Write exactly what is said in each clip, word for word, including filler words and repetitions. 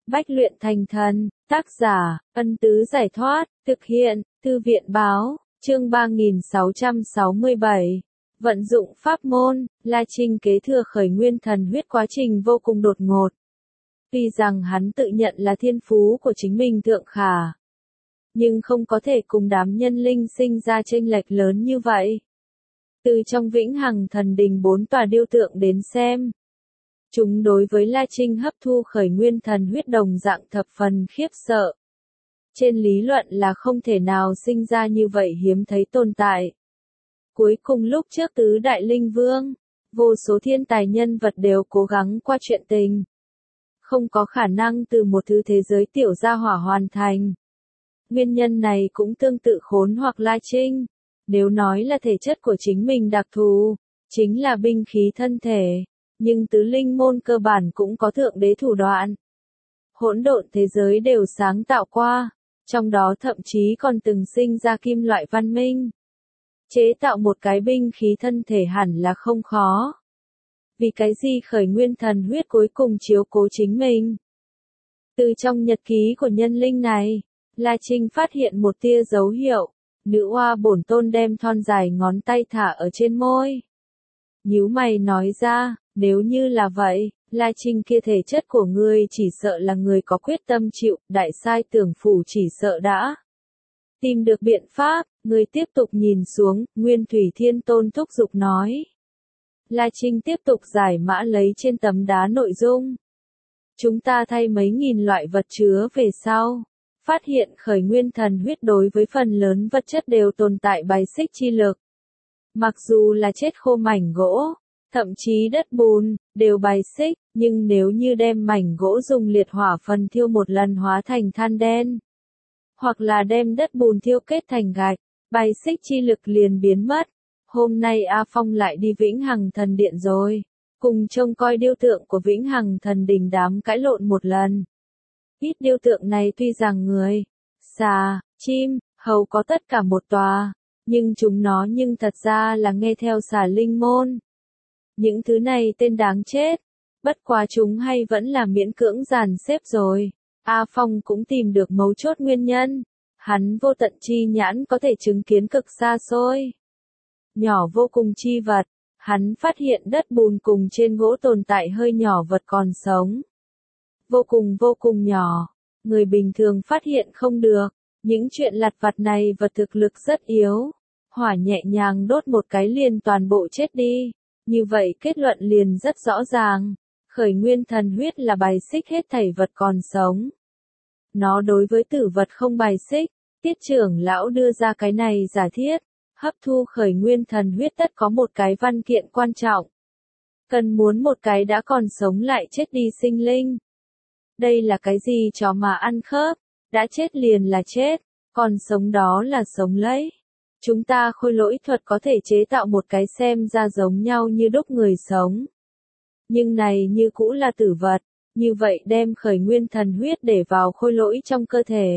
Bách luyện thành thần, tác giả, Ân Tứ Giải Thoát, thực hiện, Thư viện Báo, chương ba nghìn sáu trăm sáu mươi bảy. Vận dụng pháp môn, La Trinh kế thừa khởi nguyên thần huyết quá trình vô cùng đột ngột. Tuy rằng hắn tự nhận là thiên phú của chính mình thượng khả, nhưng không có thể cùng đám nhân linh sinh ra chênh lệch lớn như vậy. Từ trong vĩnh hằng thần đình bốn tòa điêu tượng đến xem, chúng đối với La Trinh hấp thu khởi nguyên thần huyết đồng dạng thập phần khiếp sợ. Trên lý luận là không thể nào sinh ra như vậy hiếm thấy tồn tại. Cuối cùng lúc trước tứ đại linh vương, vô số thiên tài nhân vật đều cố gắng qua chuyện tình. Không có khả năng từ một thứ thế giới tiểu gia hỏa hoàn thành. Nguyên nhân này cũng tương tự khốn hoặc La Trinh. Nếu nói là thể chất của chính mình đặc thù, chính là binh khí thân thể. Nhưng tứ linh môn cơ bản cũng có thượng đế thủ đoạn. Hỗn độn thế giới đều sáng tạo qua, trong đó thậm chí còn từng sinh ra kim loại văn minh. Chế tạo một cái binh khí thân thể hẳn là không khó. Vì cái gì khởi nguyên thần huyết cuối cùng chiếu cố chính mình? Từ trong nhật ký của nhân linh này, La Trinh phát hiện một tia dấu hiệu. Nữ oa bổn tôn đem thon dài ngón tay thả ở trên môi. Nhíu mày nói ra, nếu như là vậy, La Trinh kia thể chất của ngươi chỉ sợ là người có quyết tâm chịu, đại sai tưởng phủ chỉ sợ đã tìm được biện pháp, ngươi tiếp tục nhìn xuống, Nguyên Thủy Thiên Tôn thúc giục nói. La Trinh tiếp tục giải mã lấy trên tấm đá nội dung. Chúng ta thay mấy nghìn loại vật chứa về sau. Phát hiện khởi nguyên thần huyết đối với phần lớn vật chất đều tồn tại bài xích chi lực. Mặc dù là chết khô mảnh gỗ, thậm chí đất bùn, đều bài xích, nhưng nếu như đem mảnh gỗ dùng liệt hỏa phần thiêu một lần hóa thành than đen, hoặc là đem đất bùn thiêu kết thành gạch, bài xích chi lực liền biến mất. Hôm nay A Phong lại đi Vĩnh Hằng Thần Điện rồi, cùng trông coi điêu tượng của Vĩnh Hằng Thần Đình đám cãi lộn một lần. Ít điêu tượng này tuy rằng người, xà, chim, hầu có tất cả một tòa, nhưng chúng nó nhưng thật ra là nghe theo xà linh môn. Những thứ này tên đáng chết, bất quá chúng hay vẫn là miễn cưỡng dàn xếp rồi. A Phong cũng tìm được mấu chốt nguyên nhân, hắn vô tận chi nhãn có thể chứng kiến cực xa xôi. Nhỏ vô cùng chi vật, hắn phát hiện đất bùn cùng trên gỗ tồn tại hơi nhỏ vật còn sống. Vô cùng vô cùng nhỏ, người bình thường phát hiện không được, những chuyện lặt vặt này vật thực lực rất yếu, hỏa nhẹ nhàng đốt một cái liền toàn bộ chết đi, như vậy kết luận liền rất rõ ràng, khởi nguyên thần huyết là bài xích hết thảy vật còn sống. Nó đối với tử vật không bài xích, tiết trưởng lão đưa ra cái này giả thiết, hấp thu khởi nguyên thần huyết tất có một cái văn kiện quan trọng. Cần muốn một cái đã còn sống lại chết đi sinh linh. Đây là cái gì chó mà ăn khớp, đã chết liền là chết, còn sống đó là sống lấy. Chúng ta khôi lỗi thuật có thể chế tạo một cái xem ra giống nhau như đúc người sống. Nhưng này như cũ là tử vật, như vậy đem khởi nguyên thần huyết để vào khôi lỗi trong cơ thể.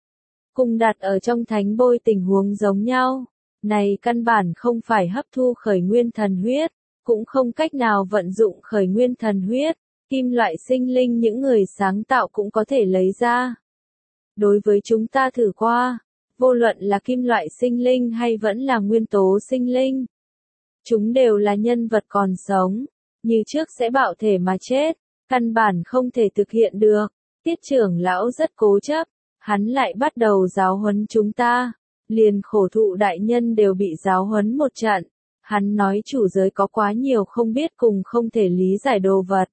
Cùng đặt ở trong thánh bôi tình huống giống nhau, này căn bản không phải hấp thu khởi nguyên thần huyết, cũng không cách nào vận dụng khởi nguyên thần huyết. Kim loại sinh linh những người sáng tạo cũng có thể lấy ra. Đối với chúng ta thử qua, vô luận là kim loại sinh linh hay vẫn là nguyên tố sinh linh. Chúng đều là nhân vật còn sống, như trước sẽ bạo thể mà chết, căn bản không thể thực hiện được. Tiết trưởng lão rất cố chấp, hắn lại bắt đầu giáo huấn chúng ta, liền khổ thụ đại nhân đều bị giáo huấn một trận. Hắn nói chủ giới có quá nhiều không biết cùng không thể lý giải đồ vật.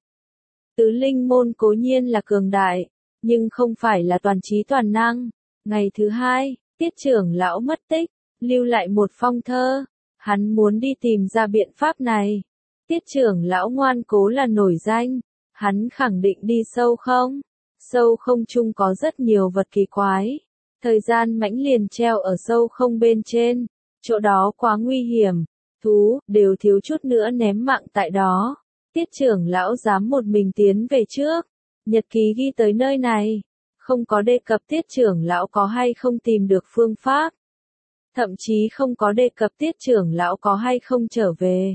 Tứ linh môn cố nhiên là cường đại, nhưng không phải là toàn trí toàn năng. Ngày thứ hai, tiết trưởng lão mất tích, lưu lại một phong thơ. Hắn muốn đi tìm ra biện pháp này. Tiết trưởng lão ngoan cố là nổi danh. Hắn khẳng định đi sâu không? Sâu không chung có rất nhiều vật kỳ quái. Thời gian mãnh liền treo ở sâu không bên trên. Chỗ đó quá nguy hiểm. Thú, đều thiếu chút nữa ném mạng tại đó. Tiết trưởng lão dám một mình tiến về trước. Nhật ký ghi tới nơi này. Không có đề cập tiết trưởng lão có hay không tìm được phương pháp. Thậm chí không có đề cập tiết trưởng lão có hay không trở về.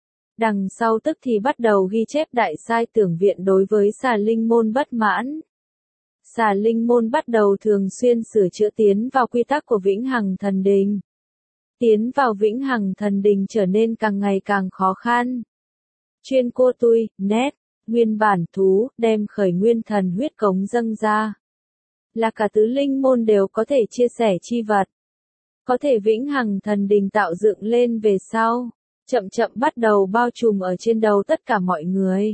Đằng sau tức thì bắt đầu ghi chép đại sai tưởng viện đối với xà linh môn bất mãn. Xà Linh môn bắt đầu thường xuyên sửa chữa tiến vào quy tắc của Vĩnh Hằng Thần Đình. Tiến vào Vĩnh Hằng Thần Đình trở nên càng ngày càng khó khăn. Chuyên cô tui, nét, nguyên bản thú, đem khởi nguyên thần huyết cống dâng ra. Là cả tứ linh môn đều có thể chia sẻ chi vật. Có thể Vĩnh Hằng Thần Đình tạo dựng lên về sau, chậm chậm bắt đầu bao trùm ở trên đầu tất cả mọi người.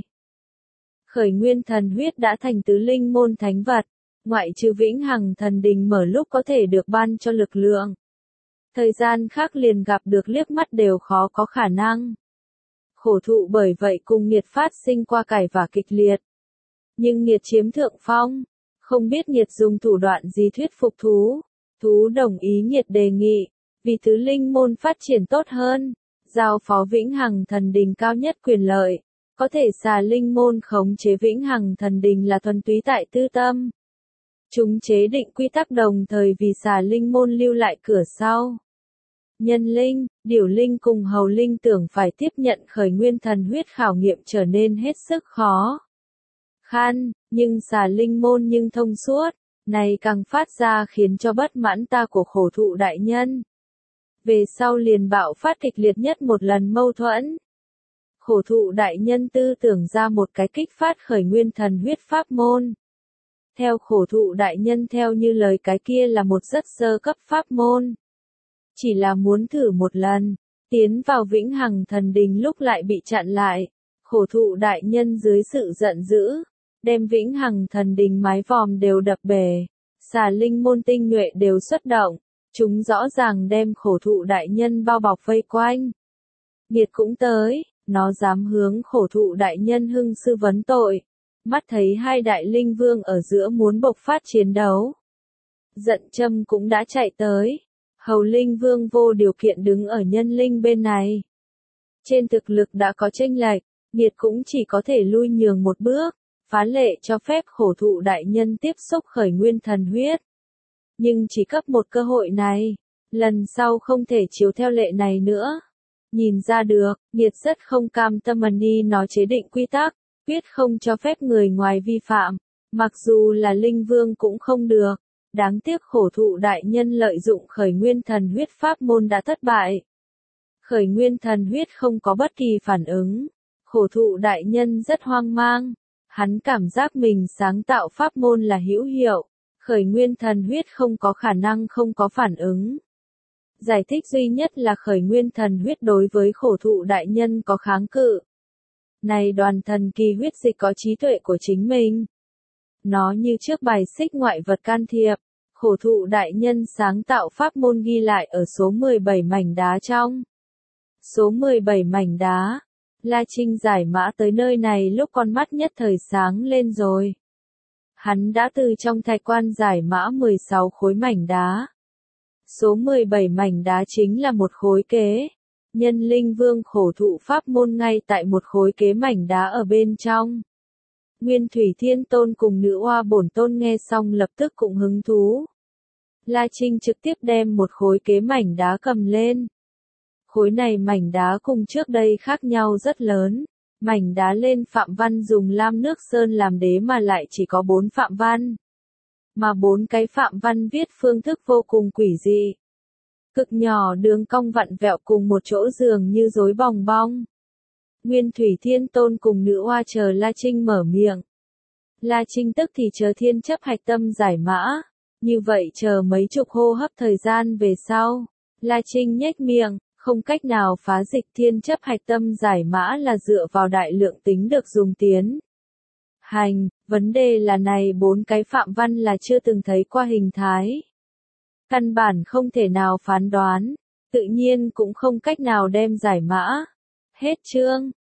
Khởi nguyên thần huyết đã thành tứ linh môn thánh vật, ngoại trừ Vĩnh Hằng Thần Đình mở lúc có thể được ban cho lực lượng. Thời gian khác liền gặp được liếc mắt đều khó có khả năng. Khổ thụ bởi vậy cùng nghiệt phát sinh qua cải và kịch liệt. Nhưng nghiệt chiếm thượng phong, không biết nghiệt dùng thủ đoạn gì thuyết phục thú. Thú đồng ý nghiệt đề nghị, vì tứ linh môn phát triển tốt hơn, giao phó Vĩnh Hằng Thần Đình cao nhất quyền lợi. Có thể xà linh môn khống chế Vĩnh Hằng Thần Đình là thuần túy tại tư tâm. Chúng chế định quy tắc đồng thời vì xà linh môn lưu lại cửa sau. Nhân linh, điểu linh cùng hầu linh tưởng phải tiếp nhận khởi nguyên thần huyết khảo nghiệm trở nên hết sức khó khăn, nhưng xà linh môn nhưng thông suốt, này càng phát ra khiến cho bất mãn ta của khổ thụ đại nhân. Về sau liền bạo phát kịch liệt nhất một lần mâu thuẫn. Khổ thụ đại nhân tư tưởng ra một cái kích phát khởi nguyên thần huyết pháp môn. Theo khổ thụ đại nhân theo như lời cái kia là một rất sơ cấp pháp môn. Chỉ là muốn thử một lần, tiến vào Vĩnh Hằng Thần Đình lúc lại bị chặn lại. Khổ thụ đại nhân dưới sự giận dữ, đem Vĩnh Hằng Thần Đình mái vòm đều đập bể. Xà linh môn tinh nhuệ đều xuất động, chúng rõ ràng đem khổ thụ đại nhân bao bọc vây quanh. Nghiệt cũng tới, nó dám hướng khổ thụ đại nhân hưng sư vấn tội. Mắt thấy hai đại linh vương ở giữa muốn bộc phát chiến đấu. Giận châm cũng đã chạy tới. Hầu linh vương vô điều kiện đứng ở nhân linh bên này. Trên thực lực đã có chênh lệch, nghiệt cũng chỉ có thể lui nhường một bước, phá lệ cho phép khổ thụ đại nhân tiếp xúc khởi nguyên thần huyết. Nhưng chỉ cấp một cơ hội này, lần sau không thể chiếu theo lệ này nữa. Nhìn ra được, nghiệt rất không cam tâm ni nó chế định quy tắc, quyết không cho phép người ngoài vi phạm, mặc dù là linh vương cũng không được. Đáng tiếc khổ thụ đại nhân lợi dụng khởi nguyên thần huyết pháp môn đã thất bại. Khởi nguyên thần huyết không có bất kỳ phản ứng. Khổ thụ đại nhân rất hoang mang. Hắn cảm giác mình sáng tạo pháp môn là hữu hiệu. Khởi nguyên thần huyết không có khả năng không có phản ứng. Giải thích duy nhất là khởi nguyên thần huyết đối với khổ thụ đại nhân có kháng cự. Này đoàn thần kỳ huyết dịch có trí tuệ của chính mình. Nó như trước bài xích ngoại vật can thiệp. Khổ thụ đại nhân sáng tạo pháp môn ghi lại ở số mười bảy mảnh đá trong. Số mười bảy mảnh đá. La Trinh giải mã tới nơi này lúc con mắt nhất thời sáng lên rồi. Hắn đã từ trong thạch quan giải mã mười sáu khối mảnh đá. Số mười bảy mảnh đá chính là một khối kế. Nhân linh vương khổ thụ pháp môn ngay tại một khối kế mảnh đá ở bên trong. Nguyên Thủy Thiên Tôn cùng nữ oa bổn tôn nghe xong lập tức cũng hứng thú. La Trinh trực tiếp đem một khối kế mảnh đá cầm lên. Khối này mảnh đá cùng trước đây khác nhau rất lớn. Mảnh đá lên phạm văn dùng lam nước sơn làm đế mà lại chỉ có bốn phạm văn. Mà bốn cái phạm văn viết phương thức vô cùng quỷ dị. Cực nhỏ đường cong vặn vẹo cùng một chỗ dường như rối bòng bong. Nguyên Thủy Thiên Tôn cùng nữ oa chờ La Trinh mở miệng. La Trinh tức thì chờ thiên chấp hạch tâm giải mã. Như vậy chờ mấy chục hô hấp thời gian về sau. La Trinh nhếch miệng, không cách nào phá dịch thiên chấp hạch tâm giải mã là dựa vào đại lượng tính được dùng tiến. Hành, vấn đề là này bốn cái phạm văn là chưa từng thấy qua hình thái. Căn bản không thể nào phán đoán, tự nhiên cũng không cách nào đem giải mã. Hết chương.